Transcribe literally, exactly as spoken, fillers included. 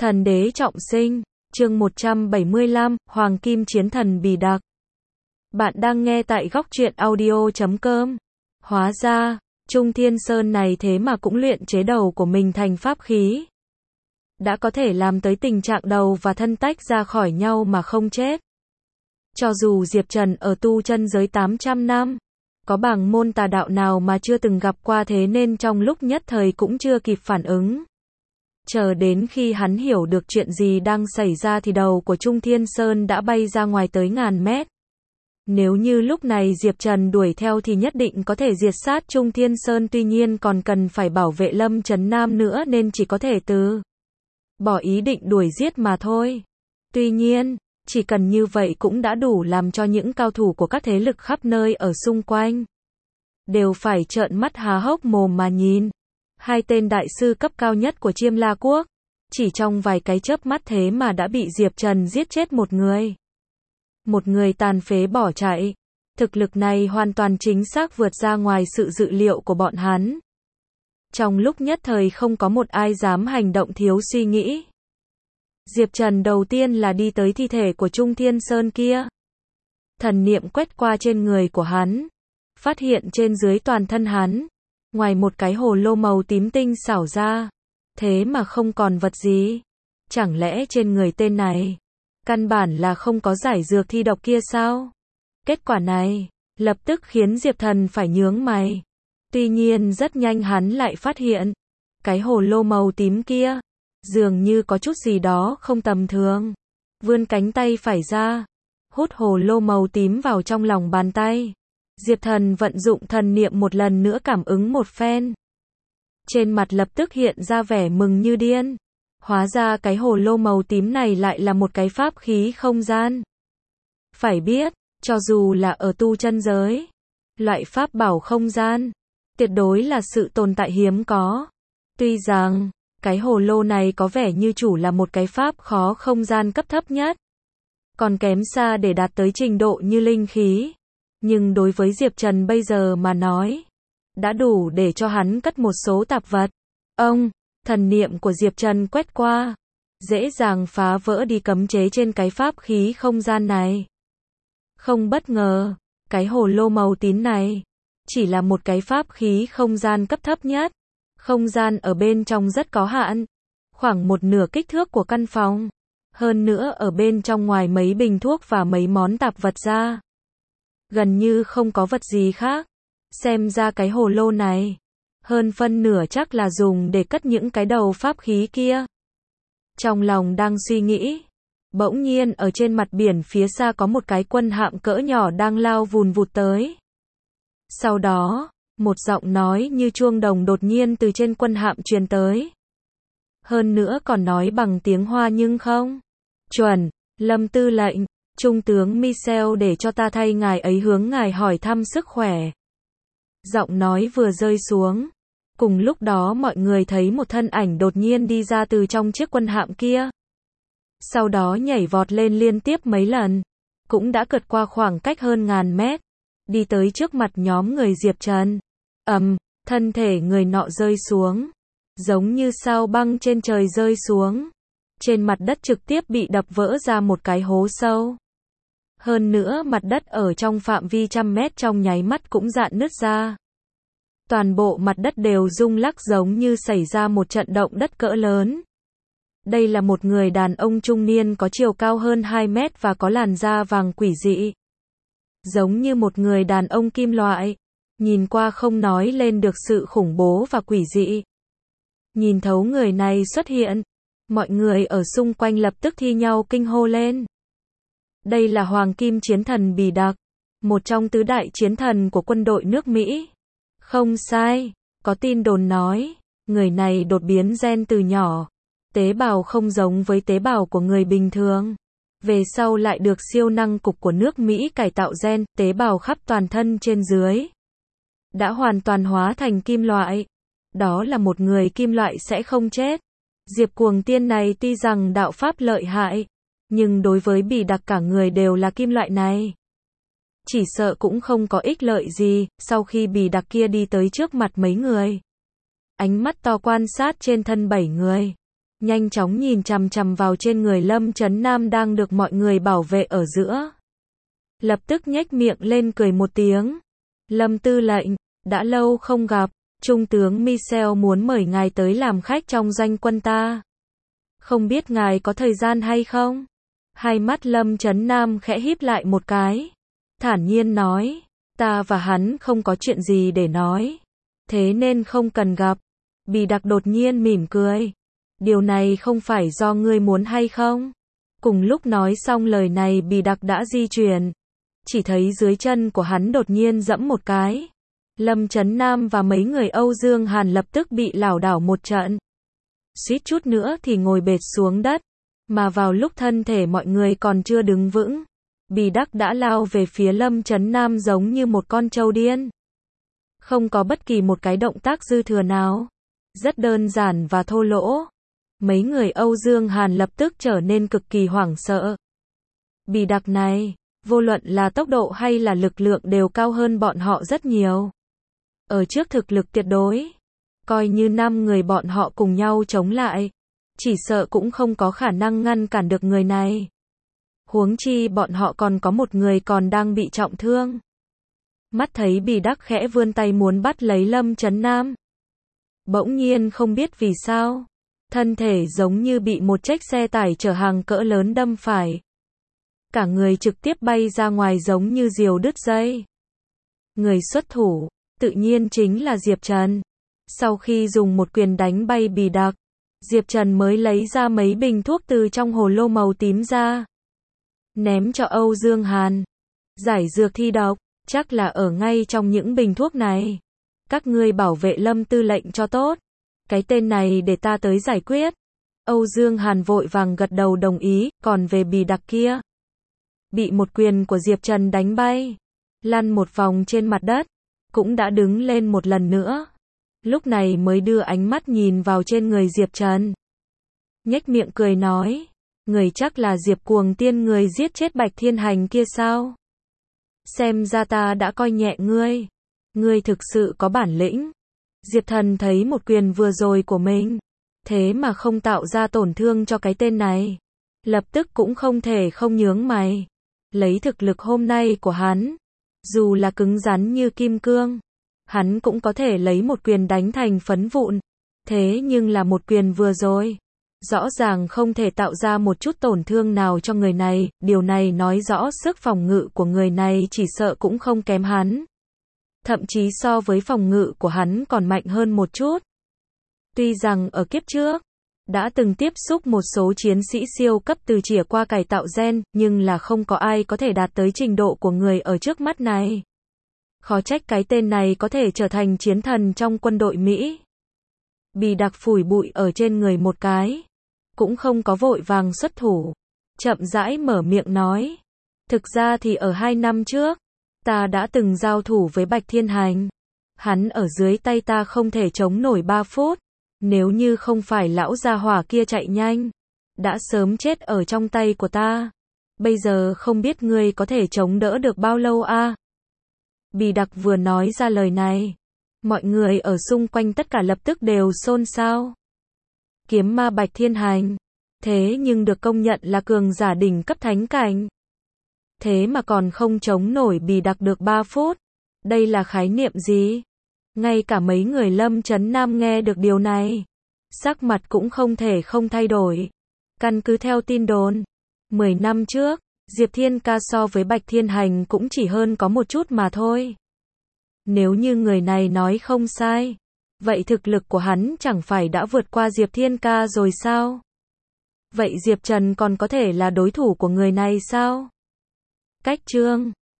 Thần đế trọng sinh, chương một trăm bảy mươi lăm, Hoàng Kim Chiến Thần Bì Đặc. Bạn đang nghe tại góc truyện audio chấm com. Hóa ra, Trung Thiên Sơn này thế mà cũng luyện chế đầu của mình thành pháp khí. Đã có thể làm tới tình trạng đầu và thân tách ra khỏi nhau mà không chết. Cho dù Diệp Trần ở tu chân giới tám trăm năm, có bảng môn tà đạo nào mà chưa từng gặp qua, thế nên trong lúc nhất thời cũng chưa kịp phản ứng. Chờ đến khi hắn hiểu được chuyện gì đang xảy ra thì đầu của Trung Thiên Sơn đã bay ra ngoài tới ngàn mét. Nếu như lúc này Diệp Trần đuổi theo thì nhất định có thể diệt sát Trung Thiên Sơn, tuy nhiên còn cần phải bảo vệ Lâm Trấn Nam nữa nên chỉ có thể từ bỏ ý định đuổi giết mà thôi. Tuy nhiên, chỉ cần như vậy cũng đã đủ làm cho những cao thủ của các thế lực khắp nơi ở xung quanh đều phải trợn mắt há hốc mồm mà nhìn. Hai tên đại sư cấp cao nhất của Chiêm La Quốc, chỉ trong vài cái chớp mắt thế mà đã bị Diệp Trần giết chết một người. Một người tàn phế bỏ chạy. Thực lực này hoàn toàn chính xác vượt ra ngoài sự dự liệu của bọn hắn. Trong lúc nhất thời không có một ai dám hành động thiếu suy nghĩ. Diệp Trần đầu tiên là đi tới thi thể của Trung Thiên Sơn kia. Thần niệm quét qua trên người của hắn, phát hiện trên dưới toàn thân hắn, ngoài một cái hồ lô màu tím tinh xảo ra, thế mà không còn vật gì. Chẳng lẽ trên người tên này căn bản là không có giải dược thi độc kia sao? Kết quả này lập tức khiến Diệp Thần phải nhướng mày. Tuy nhiên rất nhanh hắn lại phát hiện, cái hồ lô màu tím kia dường như có chút gì đó không tầm thường. Vươn cánh tay phải ra, hút hồ lô màu tím vào trong lòng bàn tay. Diệp Thần vận dụng thần niệm một lần nữa cảm ứng một phen. Trên mặt lập tức hiện ra vẻ mừng như điên. Hóa ra cái hồ lô màu tím này lại là một cái pháp khí không gian. Phải biết, cho dù là ở tu chân giới, loại pháp bảo không gian tuyệt đối là sự tồn tại hiếm có. Tuy rằng, cái hồ lô này có vẻ như chủ là một cái pháp khó không gian cấp thấp nhất, còn kém xa để đạt tới trình độ như linh khí. Nhưng đối với Diệp Trần bây giờ mà nói, đã đủ để cho hắn cất một số tạp vật. Ông, thần niệm của Diệp Trần quét qua, dễ dàng phá vỡ đi cấm chế trên cái pháp khí không gian này. Không bất ngờ, cái hồ lô màu tím này chỉ là một cái pháp khí không gian cấp thấp nhất. Không gian ở bên trong rất có hạn, khoảng một nửa kích thước của căn phòng. Hơn nữa ở bên trong ngoài mấy bình thuốc và mấy món tạp vật ra, gần như không có vật gì khác. Xem ra cái hồ lô này, hơn phân nửa chắc là dùng để cất những cái đầu pháp khí kia. Trong lòng đang suy nghĩ, bỗng nhiên ở trên mặt biển phía xa có một cái quân hạm cỡ nhỏ đang lao vùn vụt tới. Sau đó, một giọng nói như chuông đồng đột nhiên từ trên quân hạm truyền tới. Hơn nữa còn nói bằng tiếng Hoa nhưng không chuẩn. Lâm tư lệnh, Trung tướng Michel để cho ta thay ngài ấy hướng ngài hỏi thăm sức khỏe. Giọng nói vừa rơi xuống, cùng lúc đó mọi người thấy một thân ảnh đột nhiên đi ra từ trong chiếc quân hạm kia. Sau đó nhảy vọt lên liên tiếp mấy lần, cũng đã vượt qua khoảng cách hơn ngàn mét, đi tới trước mặt nhóm người Diệp Trần. Ầm, thân thể người nọ rơi xuống, giống như sao băng trên trời rơi xuống. Trên mặt đất trực tiếp bị đập vỡ ra một cái hố sâu. Hơn nữa mặt đất ở trong phạm vi trăm mét trong nháy mắt cũng rạn nứt ra. Toàn bộ mặt đất đều rung lắc giống như xảy ra một trận động đất cỡ lớn. Đây là một người đàn ông trung niên có chiều cao hơn hai mét và có làn da vàng quỷ dị. Giống như một người đàn ông kim loại. Nhìn qua không nói lên được sự khủng bố và quỷ dị. Nhìn thấu người này xuất hiện, mọi người ở xung quanh lập tức thi nhau kinh hô lên. Đây là Hoàng Kim Chiến Thần Bì Đặc, một trong tứ đại chiến thần của quân đội nước Mỹ. Không sai, có tin đồn nói, người này đột biến gen từ nhỏ, tế bào không giống với tế bào của người bình thường. Về sau lại được siêu năng cục của nước Mỹ cải tạo gen, tế bào khắp toàn thân trên dưới đã hoàn toàn hóa thành kim loại. Đó là một người kim loại sẽ không chết. Diệp Cuồng Tiên này tuy rằng đạo pháp lợi hại, nhưng đối với Bì Đặc cả người đều là kim loại này, chỉ sợ cũng không có ích lợi gì. Sau khi Bì Đặc kia đi tới trước mặt mấy người, ánh mắt to quan sát trên thân bảy người, nhanh chóng nhìn chằm chằm vào trên người Lâm Chấn Nam đang được mọi người bảo vệ ở giữa. Lập tức nhếch miệng lên cười một tiếng. Lâm tư lệnh, đã lâu không gặp, Trung tướng Michel muốn mời ngài tới làm khách trong doanh quân ta. Không biết ngài có thời gian hay không? Hai mắt Lâm Chấn Nam khẽ híp lại một cái. Thản nhiên nói, ta và hắn không có chuyện gì để nói. Thế nên không cần gặp. Bì Đặc đột nhiên mỉm cười. Điều này không phải do ngươi muốn hay không? Cùng lúc nói xong lời này Bì Đặc đã di chuyển. Chỉ thấy dưới chân của hắn đột nhiên giẫm một cái. Lâm Chấn Nam và mấy người Âu Dương Hàn lập tức bị lảo đảo một trận. Suýt chút nữa thì ngồi bệt xuống đất. Mà vào lúc thân thể mọi người còn chưa đứng vững, Bì Đắc đã lao về phía Lâm Chấn Nam giống như một con trâu điên. Không có bất kỳ một cái động tác dư thừa nào. Rất đơn giản và thô lỗ. Mấy người Âu Dương Hàn lập tức trở nên cực kỳ hoảng sợ. Bì Đặc này, vô luận là tốc độ hay là lực lượng đều cao hơn bọn họ rất nhiều. Ở trước thực lực tuyệt đối, coi như năm người bọn họ cùng nhau chống lại, chỉ sợ cũng không có khả năng ngăn cản được người này. Huống chi bọn họ còn có một người còn đang bị trọng thương. Mắt thấy Bì Đắc khẽ vươn tay muốn bắt lấy Lâm Chấn Nam. Bỗng nhiên không biết vì sao, thân thể giống như bị một chiếc xe tải chở hàng cỡ lớn đâm phải. Cả người trực tiếp bay ra ngoài giống như diều đứt dây. Người xuất thủ, tự nhiên chính là Diệp Trần. Sau khi dùng một quyền đánh bay Bì Đặc, Diệp Trần mới lấy ra mấy bình thuốc từ trong hồ lô màu tím ra. Ném cho Âu Dương Hàn. Giải dược thi độc, chắc là ở ngay trong những bình thuốc này. Các ngươi bảo vệ Lâm tư lệnh cho tốt. Cái tên này để ta tới giải quyết. Âu Dương Hàn vội vàng gật đầu đồng ý, còn về Bì Đặc kia. Bị một quyền của Diệp Trần đánh bay. Lăn một vòng trên mặt đất. Cũng đã đứng lên một lần nữa. Lúc này mới đưa ánh mắt nhìn vào trên người Diệp Trần. Nhếch miệng cười nói. Người chắc là Diệp Cuồng Tiên người giết chết Bạch Thiên Hành kia sao? Xem ra ta đã coi nhẹ ngươi. Ngươi thực sự có bản lĩnh. Diệp Thần thấy một quyền vừa rồi của mình. Thế mà không tạo ra tổn thương cho cái tên này. Lập tức cũng không thể không nhướng mày. Lấy thực lực hôm nay của hắn. Dù là cứng rắn như kim cương. Hắn cũng có thể lấy một quyền đánh thành phấn vụn. Thế nhưng là một quyền vừa rồi. Rõ ràng không thể tạo ra một chút tổn thương nào cho người này. Điều này nói rõ sức phòng ngự của người này chỉ sợ cũng không kém hắn. Thậm chí so với phòng ngự của hắn còn mạnh hơn một chút. Tuy rằng ở kiếp trước, đã từng tiếp xúc một số chiến sĩ siêu cấp từ trải qua cải tạo gen, nhưng là không có ai có thể đạt tới trình độ của người ở trước mắt này. Khó trách cái tên này có thể trở thành chiến thần trong quân đội Mỹ. Bì Đặc phủi bụi ở trên người một cái. Cũng không có vội vàng xuất thủ. Chậm rãi mở miệng nói. Thực ra thì ở hai năm trước, ta đã từng giao thủ với Bạch Thiên Hành. Hắn ở dưới tay ta không thể chống nổi ba phút. Nếu như không phải lão gia hỏa kia chạy nhanh, đã sớm chết ở trong tay của ta. Bây giờ không biết ngươi có thể chống đỡ được bao lâu a? À? Bì Đặc vừa nói ra lời này, mọi người ở xung quanh tất cả lập tức đều xôn xao. Kiếm ma Bạch Thiên Hành, thế nhưng được công nhận là cường giả đỉnh cấp thánh cảnh. Thế mà còn không chống nổi Bì Đặc được ba phút. Đây là khái niệm gì? Ngay cả mấy người Lâm Chấn Nam nghe được điều này, sắc mặt cũng không thể không thay đổi. Căn cứ theo tin đồn, mười năm trước, Diệp Thiên Ca so với Bạch Thiên Hành cũng chỉ hơn có một chút mà thôi. Nếu như người này nói không sai, vậy thực lực của hắn chẳng phải đã vượt qua Diệp Thiên Ca rồi sao? Vậy Diệp Trần còn có thể là đối thủ của người này sao? Cách chương